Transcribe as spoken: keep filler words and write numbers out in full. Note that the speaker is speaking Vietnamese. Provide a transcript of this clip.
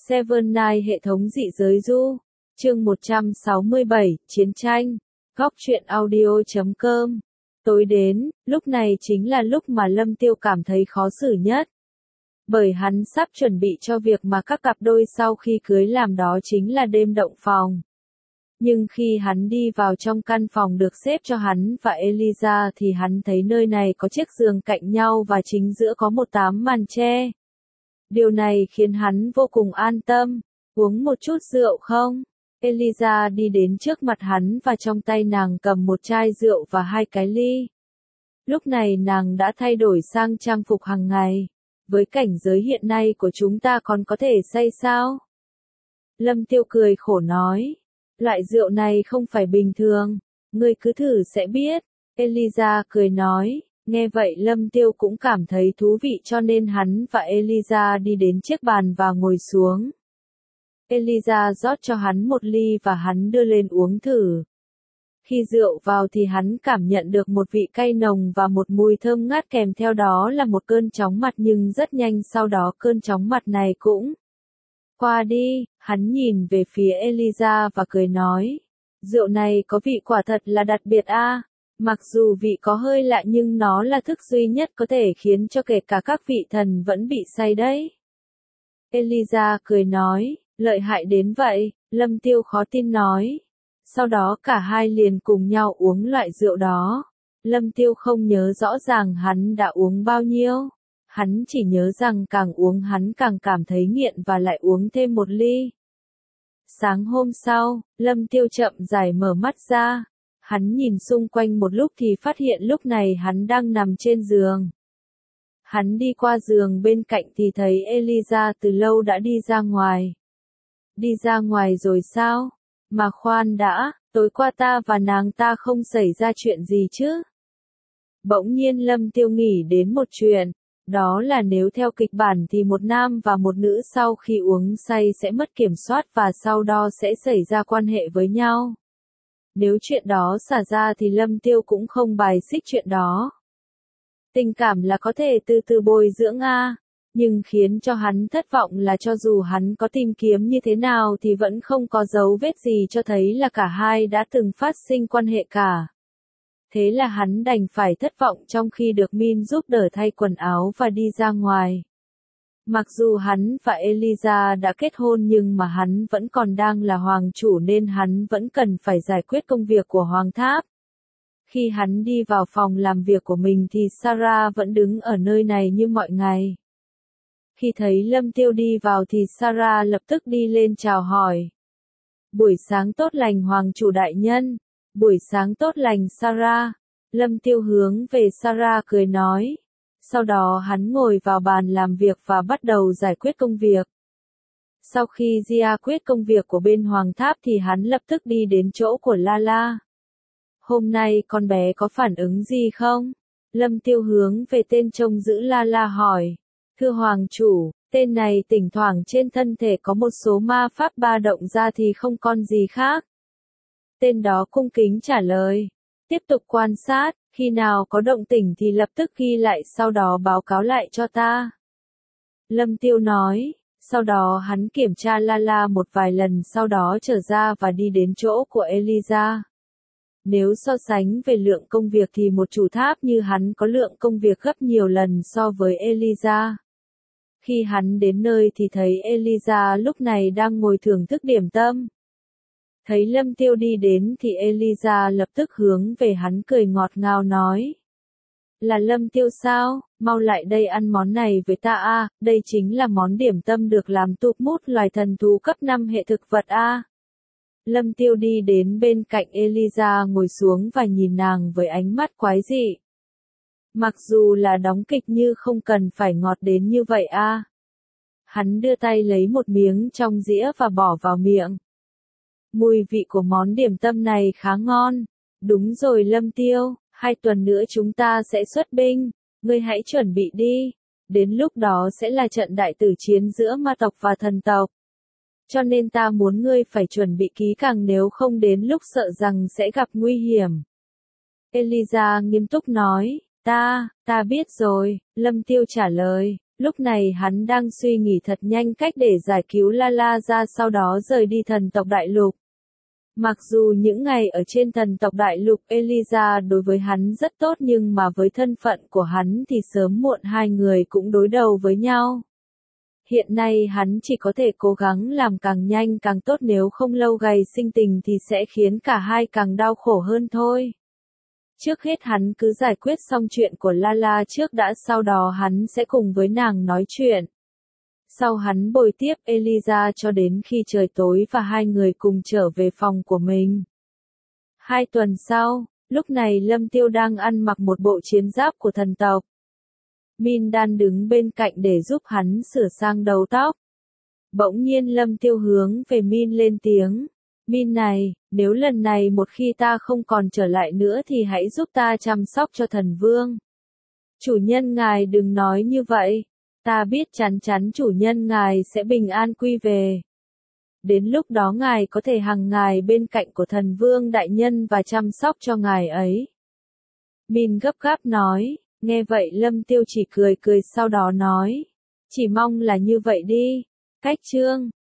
Seven Night hệ thống dị giới du. Chương một trăm sáu mươi bảy, Chiến tranh. Góc truyện audio chấm com. Tối đến, lúc này chính là lúc mà Lâm Tiêu cảm thấy khó xử nhất. Bởi hắn sắp chuẩn bị cho việc mà các cặp đôi sau khi cưới làm, đó chính là đêm động phòng. Nhưng khi hắn đi vào trong căn phòng được xếp cho hắn và Eliza thì hắn thấy nơi này có chiếc giường cạnh nhau và chính giữa có một tấm màn che. Điều này khiến hắn vô cùng an tâm. Uống một chút rượu không? Eliza đi đến trước mặt hắn và trong tay nàng cầm một chai rượu và hai cái ly. Lúc này nàng đã thay đổi sang trang phục hàng ngày. Với cảnh giới hiện nay của chúng ta còn có thể say sao? Lâm Tiêu cười khổ nói. Loại rượu này không phải bình thường. Ngươi cứ thử sẽ biết. Eliza cười nói. Nghe vậy Lâm Tiêu cũng cảm thấy thú vị cho nên hắn và Eliza đi đến chiếc bàn và ngồi xuống. Eliza rót cho hắn một ly và hắn đưa lên uống thử. Khi rượu vào thì hắn cảm nhận được một vị cay nồng và một mùi thơm ngát, kèm theo đó là một cơn chóng mặt, nhưng rất nhanh sau đó cơn chóng mặt này cũng qua đi. Hắn nhìn về phía Eliza và cười nói. Rượu này có vị quả thật là đặc biệt a. À. Mặc dù vị có hơi lạ nhưng nó là thức duy nhất có thể khiến cho kể cả các vị thần vẫn bị say đấy. Eliza cười nói, lợi hại đến vậy, Lâm Tiêu khó tin nói. Sau đó cả hai liền cùng nhau uống loại rượu đó. Lâm Tiêu không nhớ rõ ràng hắn đã uống bao nhiêu. Hắn chỉ nhớ rằng càng uống hắn càng cảm thấy nghiện và lại uống thêm một ly. Sáng hôm sau, Lâm Tiêu chậm rãi mở mắt ra. Hắn nhìn xung quanh một lúc thì phát hiện lúc này hắn đang nằm trên giường. Hắn đi qua giường bên cạnh thì thấy Eliza từ lâu đã đi ra ngoài. Đi ra ngoài rồi sao? Mà khoan đã, tối qua ta và nàng ta không xảy ra chuyện gì chứ? Bỗng nhiên Lâm Tiêu nghĩ đến một chuyện. Đó là nếu theo kịch bản thì một nam và một nữ sau khi uống say sẽ mất kiểm soát và sau đó sẽ xảy ra quan hệ với nhau. Nếu chuyện đó xảy ra thì Lâm Tiêu cũng không bài xích chuyện đó. Tình cảm là có thể từ từ bồi dưỡng a, nhưng khiến cho hắn thất vọng là cho dù hắn có tìm kiếm như thế nào thì vẫn không có dấu vết gì cho thấy là cả hai đã từng phát sinh quan hệ cả. Thế là hắn đành phải thất vọng trong khi được Min giúp đỡ thay quần áo và đi ra ngoài. Mặc dù hắn và Eliza đã kết hôn nhưng mà hắn vẫn còn đang là hoàng chủ nên hắn vẫn cần phải giải quyết công việc của hoàng tháp. Khi hắn đi vào phòng làm việc của mình thì Sarah vẫn đứng ở nơi này như mọi ngày. Khi thấy Lâm Tiêu đi vào thì Sarah lập tức đi lên chào hỏi. Buổi sáng tốt lành hoàng chủ đại nhân. Buổi sáng tốt lành Sarah. Lâm Tiêu hướng về Sarah cười nói. Sau đó hắn ngồi vào bàn làm việc và bắt đầu giải quyết công việc. Sau khi giải quyết công việc của bên Hoàng Tháp thì hắn lập tức đi đến chỗ của Lala. Hôm nay con bé có phản ứng gì không? Lâm Tiêu hướng về tên trông giữ Lala hỏi. Thưa Hoàng chủ, tên này thỉnh thoảng trên thân thể có một số ma pháp ba động ra thì không còn gì khác. Tên đó cung kính trả lời. Tiếp tục quan sát, khi nào có động tĩnh thì lập tức ghi lại sau đó báo cáo lại cho ta. Lâm Tiêu nói, sau đó hắn kiểm tra Lala một vài lần sau đó trở ra và đi đến chỗ của Eliza. Nếu so sánh về lượng công việc thì một chủ tháp như hắn có lượng công việc gấp nhiều lần so với Eliza. Khi hắn đến nơi thì thấy Eliza lúc này đang ngồi thưởng thức điểm tâm. Thấy Lâm Tiêu đi đến thì Eliza lập tức hướng về hắn cười ngọt ngào nói. Là Lâm Tiêu sao, mau lại đây ăn món này với ta a, đây chính là món điểm tâm được làm tụp mút loài thần thú cấp năm hệ thực vật a. Lâm Tiêu đi đến bên cạnh Eliza ngồi xuống và nhìn nàng với ánh mắt quái dị. Mặc dù là đóng kịch như không cần phải ngọt đến như vậy a. Hắn đưa tay lấy một miếng trong dĩa và bỏ vào miệng. Mùi vị của món điểm tâm này khá ngon. Đúng rồi Lâm Tiêu, hai tuần nữa chúng ta sẽ xuất binh, ngươi hãy chuẩn bị đi. Đến lúc đó sẽ là trận đại tử chiến giữa ma tộc và thần tộc. Cho nên ta muốn ngươi phải chuẩn bị kỹ càng nếu không đến lúc sợ rằng sẽ gặp nguy hiểm. Eliza nghiêm túc nói, ta, ta biết rồi, Lâm Tiêu trả lời. Lúc này hắn đang suy nghĩ thật nhanh cách để giải cứu Lala ra sau đó rời đi thần tộc đại lục. Mặc dù những ngày ở trên thần tộc đại lục Elysia đối với hắn rất tốt nhưng mà với thân phận của hắn thì sớm muộn hai người cũng đối đầu với nhau. Hiện nay hắn chỉ có thể cố gắng làm càng nhanh càng tốt, nếu không lâu gầy sinh tình thì sẽ khiến cả hai càng đau khổ hơn thôi. Trước hết hắn cứ giải quyết xong chuyện của Lala trước đã, sau đó hắn sẽ cùng với nàng nói chuyện. Sau hắn bồi tiếp Elysia cho đến khi trời tối và hai người cùng trở về phòng của mình. Hai tuần sau, lúc này Lâm Tiêu đang ăn mặc một bộ chiến giáp của thần tộc. Min đang đứng bên cạnh để giúp hắn sửa sang đầu tóc. Bỗng nhiên Lâm Tiêu hướng về Min lên tiếng. Min này, nếu lần này một khi ta không còn trở lại nữa thì hãy giúp ta chăm sóc cho thần vương. Chủ nhân ngài đừng nói như vậy. Ta biết chắn chắn chủ nhân ngài sẽ bình an quy về. Đến lúc đó ngài có thể hằng ngày bên cạnh của thần vương đại nhân và chăm sóc cho ngài ấy. Min gấp gáp nói, nghe vậy Lâm Tiêu chỉ cười cười sau đó nói. Chỉ mong là như vậy đi. Cách chương